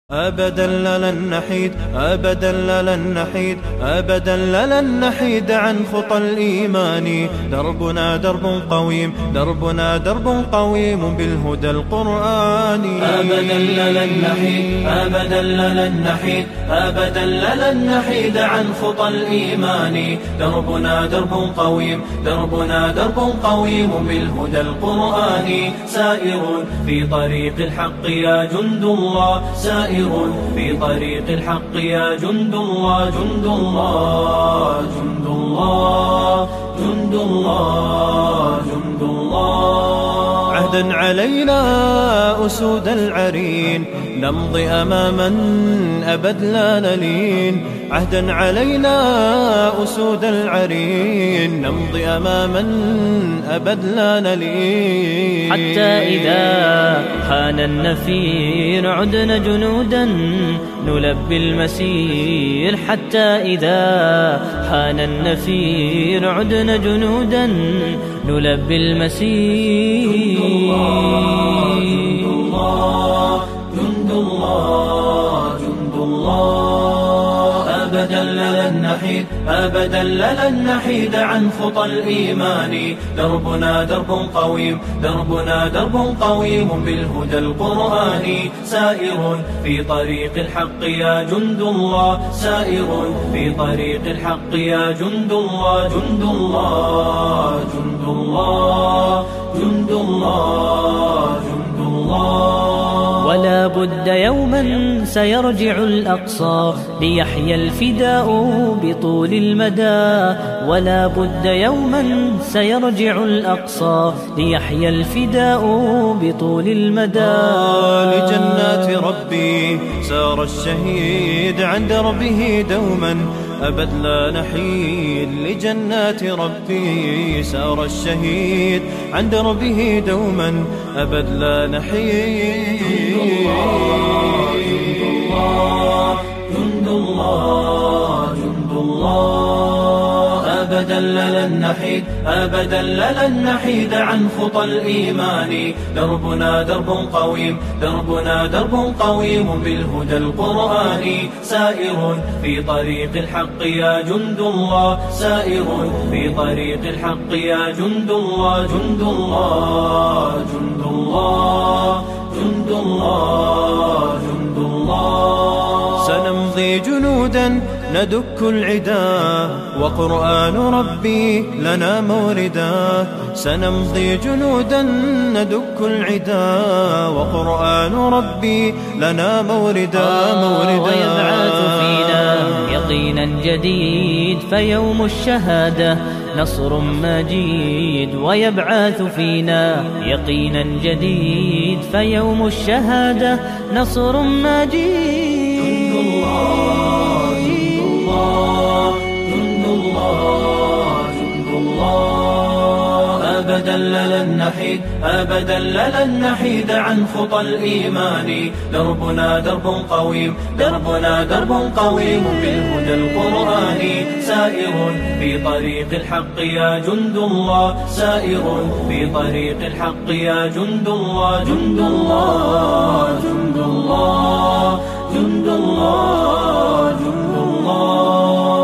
أبدا لن نحيد، أبدا لن نحيد، أبدا لن نحيد عن خطى الإيمان. دربنا درب قويم، دربنا درب قويم بالهدى القرآني. أبدا لن نحيد، أبدا لن نحيد، أبدا لن نحيد عن خطى الإيمان. دربنا درب قويم، دربنا درب قويم بالهدى القرآني. سائر في طريق الحق يا جند الله، سائر في طريق الحق يا جند الله، جند الله، جند الله، جند الله، جند الله. عهدا علينا أسود العرين، نمضي أماما أبد لا نلين. عهدا علينا أسود العرين، نمضي أماما أبد لا نلين. حتى إذا حان النفير عدنا جنودا نلبي المسير. حتى إذا حان النفير عدنا جنودا نلبي المسير. جند الله، جند الله، جند الله. أبدا لن نحيد، أبدا لن نحيد عن خطى الإيمان. دربنا درب قويم، دربنا درب قويم بالهدى القرآني. سائر في طريق الحق يا جند الله، سائر في طريق الحق يا جند الله، جند الله، جند الله، جند الله، جند الله. ولا بد يوما سيرجع الأقصى ليحيى الفداء بطول المدى. ولا بد يوما سيرجع الأقصى ليحيى الفداء بطول المدى. لجنات ربي سار الشهيد عن دربه دوما أبد لا نحيد. لجنات ربي سار الشهيد عن دربه دوما أبد لا نحيد. جند الله، جند الله. أبدا لن نحيد، أبدا لن نحيد عن خطى الإيمان. دربنا درب قويم، دربنا درب قويم بالهدى القرآني. سائر في طريق الحق يا جند الله، سائر في طريق الحق يا جند الله، جند الله، جند الله، جند الله، جند الله. سنمضي جنودا ندك العدا وقرآن ربي لنا موردا. سنمضي جنودا ندك العدا وقرآن ربي لنا موردا. ويبعث فينا يقينا جديد فيوم الشهادة نصر مجيد. ويبعث فينا يقينا جديد فيوم الشهادة نصر مجيد. جند الله، جند الله، جند الله، جند الله. أبدا لن نحيد، أبدا لن نحيد عن خطى الإيمان. دربنا درب قويم، دربنا درب قويم بالهدى القرآني. سائر في طريق الحق يا جند الله، سائر في طريق الحق يا جند الله، جند الله، جند الله، جند الله، جند الله.